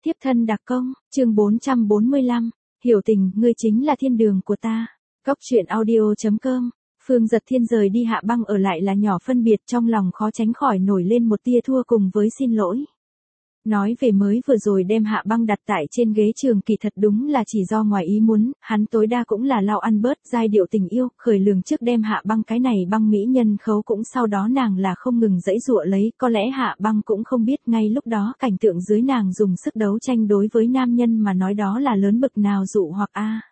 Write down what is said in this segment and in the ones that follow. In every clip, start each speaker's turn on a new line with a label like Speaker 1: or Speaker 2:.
Speaker 1: Tiếp thân đặc công, chương 445, hiểu tình, ngươi chính là thiên đường của ta. Cốc truyện audio.com. Phương Dật Thiên rời đi Hạ Băng ở lại là nhỏ phân biệt, trong lòng khó tránh khỏi nổi lên một tia thua cùng với xin lỗi. Nói về mới vừa rồi đem Hạ Băng đặt tại trên ghế trường kỳ thật đúng là chỉ do ngoài ý muốn, hắn tối đa cũng là lau ăn bớt giai điệu tình yêu, khởi lường trước đem Hạ Băng cái này băng mỹ nhân khấu cũng sau đó nàng là không ngừng giãy giụa lấy, có lẽ Hạ Băng cũng không biết ngay lúc đó cảnh tượng dưới nàng dùng sức đấu tranh đối với nam nhân mà nói đó là lớn bực nào dụ hoặc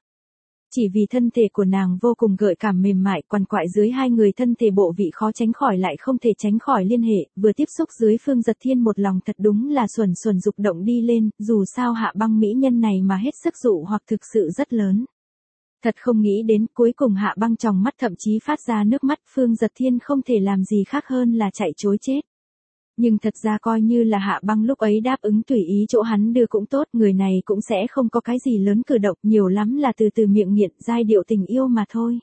Speaker 1: Chỉ vì thân thể của nàng vô cùng gợi cảm mềm mại, quằn quại dưới hai người thân thể bộ vị khó tránh khỏi lại không thể tránh khỏi liên hệ, vừa tiếp xúc dưới Phương Dật Thiên một lòng thật đúng là xuẩn xuẩn dục động đi lên, dù sao Hạ Băng mỹ nhân này mà hết sức dụ hoặc thực sự rất lớn. Thật không nghĩ đến cuối cùng Hạ Băng tròng mắt thậm chí phát ra nước mắt, Phương Dật Thiên không thể làm gì khác hơn là chạy trối chết. Nhưng thật ra coi như là Hạ Băng lúc ấy đáp ứng tùy ý chỗ hắn đưa cũng tốt, người này cũng sẽ không có cái gì lớn cử động, nhiều lắm là từ từ miệng nghiện giai điệu tình yêu mà thôi.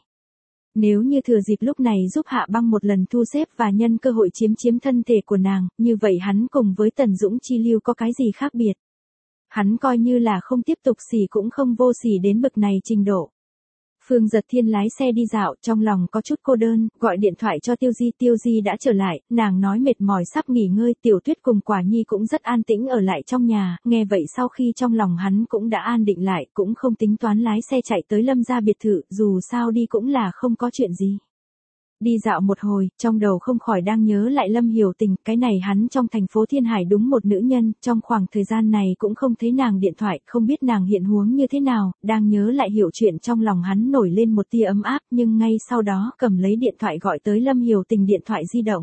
Speaker 1: Nếu như thừa dịp lúc này giúp Hạ Băng một lần thu xếp và nhân cơ hội chiếm thân thể của nàng, như vậy hắn cùng với Tần Dũng Chi Lưu có cái gì khác biệt. Hắn coi như là không tiếp tục xỉ cũng không vô xỉ đến bực này trình độ. Phương Dật Thiên lái xe đi dạo, trong lòng có chút cô đơn, gọi điện thoại cho Tiêu Di đã trở lại, nàng nói mệt mỏi sắp nghỉ ngơi, Tiểu Tuyết cùng Quả Nhi cũng rất an tĩnh ở lại trong nhà, nghe vậy sau khi trong lòng hắn cũng đã an định lại, cũng không tính toán lái xe chạy tới Lâm gia biệt thự, dù sao đi cũng là không có chuyện gì. Đi dạo một hồi, trong đầu không khỏi đang nhớ lại Lâm Hiểu Tình, cái này hắn trong thành phố Thiên Hải đúng một nữ nhân, trong khoảng thời gian này cũng không thấy nàng điện thoại, không biết nàng hiện huống như thế nào, đang nhớ lại hiểu chuyện trong lòng hắn nổi lên một tia ấm áp, nhưng ngay sau đó cầm lấy điện thoại gọi tới Lâm Hiểu Tình điện thoại di động.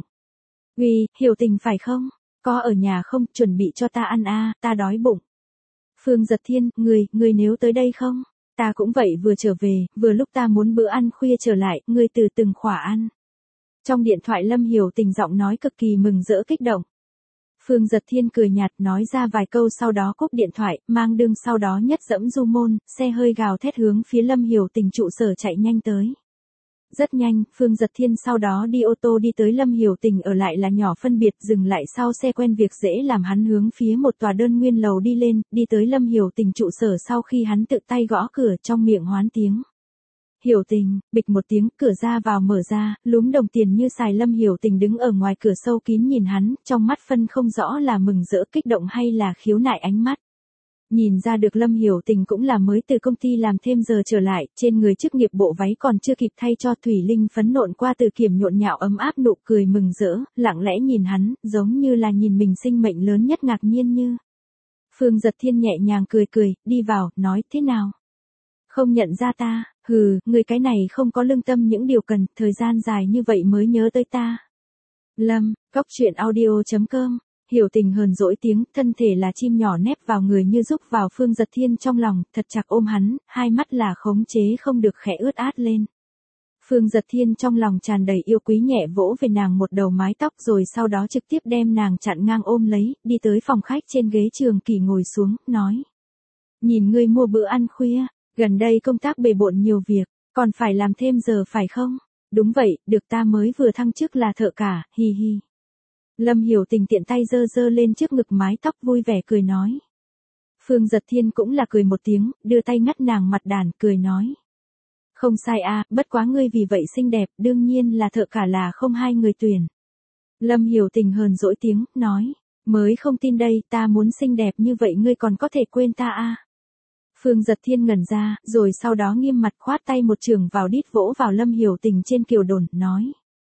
Speaker 1: Uy, Hiểu Tình phải không? Có ở nhà không, chuẩn bị cho ta ăn ta đói bụng. Phương Dật Thiên, người nếu tới đây không? Ta cũng vậy vừa trở về, vừa lúc ta muốn bữa ăn khuya trở lại, ngươi từ từng khỏa ăn. Trong điện thoại Lâm Hiểu Tình giọng nói cực kỳ mừng rỡ kích động. Phương Dật Thiên cười nhạt nói ra vài câu sau đó cúp điện thoại, mang đương sau đó nhất dẫm du môn, xe hơi gào thét hướng phía Lâm Hiểu Tình trụ sở chạy nhanh tới. Rất nhanh, Phương Dật Thiên sau đó đi ô tô đi tới Lâm Hiểu Tình ở lại là nhỏ phân biệt, dừng lại sau xe quen việc dễ làm hắn hướng phía một tòa đơn nguyên lầu đi lên, đi tới Lâm Hiểu Tình trụ sở sau khi hắn tự tay gõ cửa trong miệng hoán tiếng. Hiểu Tình, bịch một tiếng, cửa ra vào mở ra, lúm đồng tiền như xài Lâm Hiểu Tình đứng ở ngoài cửa sâu kín nhìn hắn, trong mắt phân không rõ là mừng rỡ kích động hay là khiếu nại ánh mắt. Nhìn ra được Lâm Hiểu Tình cũng là mới từ công ty làm thêm giờ trở lại, trên người chức nghiệp bộ váy còn chưa kịp thay cho Thủy Linh phấn nộn qua từ kiểm nhộn nhạo ấm áp nụ cười mừng rỡ, lặng lẽ nhìn hắn, giống như là nhìn mình sinh mệnh lớn nhất ngạc nhiên như. Phương Dật Thiên nhẹ nhàng cười, đi vào, nói thế nào? Không nhận ra ta, người cái này không có lương tâm những điều cần, thời gian dài như vậy mới nhớ tới ta. Lâm, Cốc truyện audio.com. Hiểu Tình hờn dỗi tiếng, thân thể là chim nhỏ nép vào người như rúc vào Phương Dật Thiên trong lòng, thật chặt ôm hắn, hai mắt là khống chế không được khẽ ướt át lên. Phương Dật Thiên trong lòng tràn đầy yêu quý nhẹ vỗ về nàng một đầu mái tóc rồi sau đó trực tiếp đem nàng chặn ngang ôm lấy, đi tới phòng khách trên ghế trường kỳ ngồi xuống, nói. Nhìn ngươi mua bữa ăn khuya, gần đây công tác bề bộn nhiều việc, còn phải làm thêm giờ phải không? Đúng vậy, được ta mới vừa thăng chức là thợ cả, hi hi. Lâm Hiểu Tình tiện tay giơ lên trước ngực mái tóc vui vẻ cười nói. Phương Dật Thiên cũng là cười một tiếng, đưa tay ngắt nàng mặt đàn, cười nói. Không sai bất quá ngươi vì vậy xinh đẹp, đương nhiên là thợ cả là không hai người tuyển. Lâm Hiểu Tình hờn dỗi tiếng, nói. Mới không tin đây, ta muốn xinh đẹp như vậy ngươi còn có thể quên ta Phương Dật Thiên ngẩn ra, rồi sau đó nghiêm mặt khoát tay một trường vào đít vỗ vào Lâm Hiểu Tình trên kiều đồn, nói.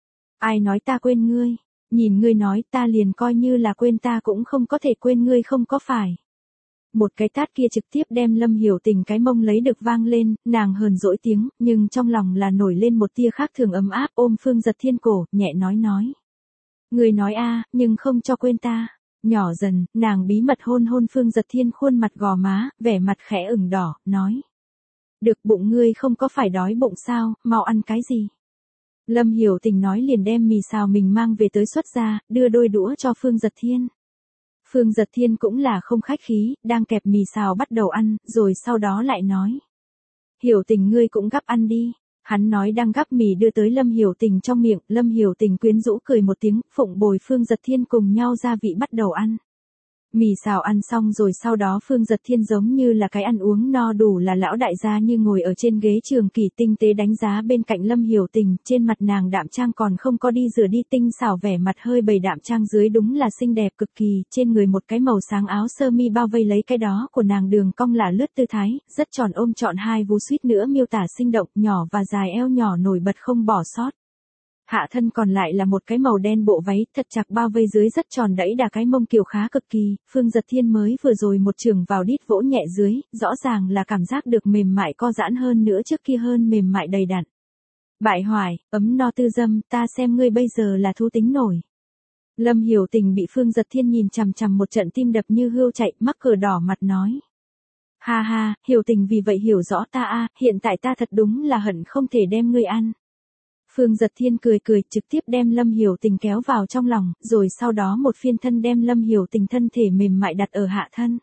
Speaker 1: Ai nói ta quên ngươi? Nhìn ngươi nói ta liền coi như là quên ta cũng không có thể quên ngươi không có phải. Một cái tát kia trực tiếp đem Lâm Hiểu Tình cái mông lấy được vang lên, nàng hờn dỗi tiếng, nhưng trong lòng là nổi lên một tia khác thường ấm áp ôm Phương Dật Thiên cổ, nhẹ nói. Ngươi nói nhưng không cho quên ta. Nhỏ dần, nàng bí mật hôn Phương Dật Thiên khuôn mặt gò má, vẻ mặt khẽ ửng đỏ, nói. Được bụng ngươi không có phải đói bụng sao, mau ăn cái gì? Lâm Hiểu Tình nói liền đem mì xào mình mang về tới xuất ra, đưa đôi đũa cho Phương Dật Thiên. Phương Dật Thiên cũng là không khách khí, đang kẹp mì xào bắt đầu ăn, rồi sau đó lại nói. Hiểu Tình ngươi cũng gắp ăn đi. Hắn nói đang gắp mì đưa tới Lâm Hiểu Tình trong miệng, Lâm Hiểu Tình quyến rũ cười một tiếng, phụng bồi Phương Dật Thiên cùng nhau gia vị bắt đầu ăn. Mì xào ăn xong rồi sau đó Phương Dật Thiên giống như là cái ăn uống no đủ là lão đại gia như ngồi ở trên ghế trường kỳ tinh tế đánh giá bên cạnh Lâm Hiểu Tình, trên mặt nàng đạm trang còn không có đi rửa đi tinh xảo vẻ mặt hơi bầy đạm trang dưới đúng là xinh đẹp cực kỳ, trên người một cái màu sáng áo sơ mi bao vây lấy cái đó của nàng đường cong lả lướt tư thái, rất tròn ôm trọn hai vú suýt nữa miêu tả sinh động, nhỏ và dài eo nhỏ nổi bật không bỏ sót. Hạ thân còn lại là một cái màu đen bộ váy, thật chặt bao vây dưới rất tròn đẫy đà cái mông kiều khá cực kỳ, Phương Dật Thiên mới vừa rồi một trường vào đít vỗ nhẹ dưới, rõ ràng là cảm giác được mềm mại co giãn hơn nữa trước kia hơn mềm mại đầy đặn. Bại hoài, ấm no tư dâm, ta xem ngươi bây giờ là thú tính nổi. Lâm Hiểu Tình bị Phương Dật Thiên nhìn chằm chằm một trận tim đập như hươu chạy, mắc cờ đỏ mặt nói. Ha ha, Hiểu Tình vì vậy hiểu rõ ta a, hiện tại ta thật đúng là hận không thể đem ngươi ăn. Phương Dật Thiên cười cười trực tiếp đem Lâm Hiểu Tình kéo vào trong lòng, rồi sau đó một phiên thân đem Lâm Hiểu Tình thân thể mềm mại đặt ở hạ thân.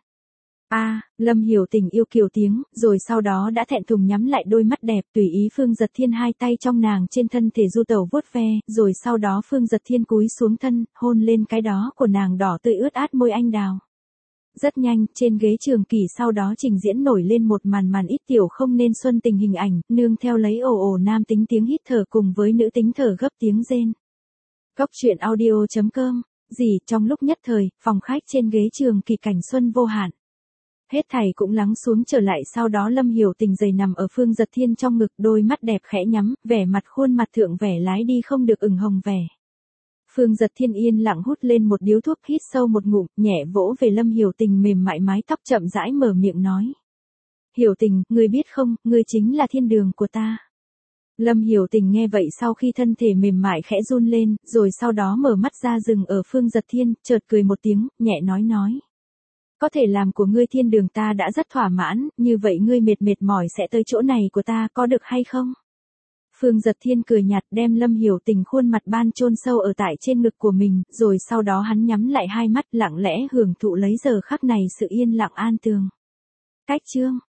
Speaker 1: Lâm Hiểu Tình yêu kiều tiếng, rồi sau đó đã thẹn thùng nhắm lại đôi mắt đẹp tùy ý Phương Dật Thiên hai tay trong nàng trên thân thể du tẩu vuốt ve, rồi sau đó Phương Dật Thiên cúi xuống thân, hôn lên cái đó của nàng đỏ tươi ướt át môi anh đào. Rất nhanh, trên ghế trường kỳ sau đó trình diễn nổi lên một màn ít tiểu không nên xuân tình hình ảnh, nương theo lấy ồ ồ nam tính tiếng hít thở cùng với nữ tính thở gấp tiếng rên. Cóc truyện audio.com, trong lúc nhất thời, phòng khách trên ghế trường kỳ cảnh xuân vô hạn. Hết thảy cũng lắng xuống trở lại sau đó Lâm Hiểu Tình dày nằm ở Phương Dật Thiên trong ngực đôi mắt đẹp khẽ nhắm, vẻ mặt khuôn mặt thượng vẻ lái đi không được ửng hồng vẻ. Phương Dật Thiên yên lặng hút lên một điếu thuốc hít sâu một ngụm, nhẹ vỗ về Lâm Hiểu Tình mềm mại mái tóc chậm rãi mở miệng nói. Hiểu Tình, ngươi biết không, ngươi chính là thiên đường của ta. Lâm Hiểu Tình nghe vậy sau khi thân thể mềm mại khẽ run lên, rồi sau đó mở mắt ra dừng ở Phương Dật Thiên, chợt cười một tiếng, nhẹ nói. Có thể làm của ngươi thiên đường ta đã rất thỏa mãn, như vậy ngươi mệt mỏi sẽ tới chỗ này của ta có được hay không? Phương Dật Thiên cười nhạt đem Lâm Hiểu Tình khuôn mặt ban chôn sâu ở tại trên ngực của mình, rồi sau đó hắn nhắm lại hai mắt lặng lẽ hưởng thụ lấy giờ khắc này sự yên lặng an tường. Cách chương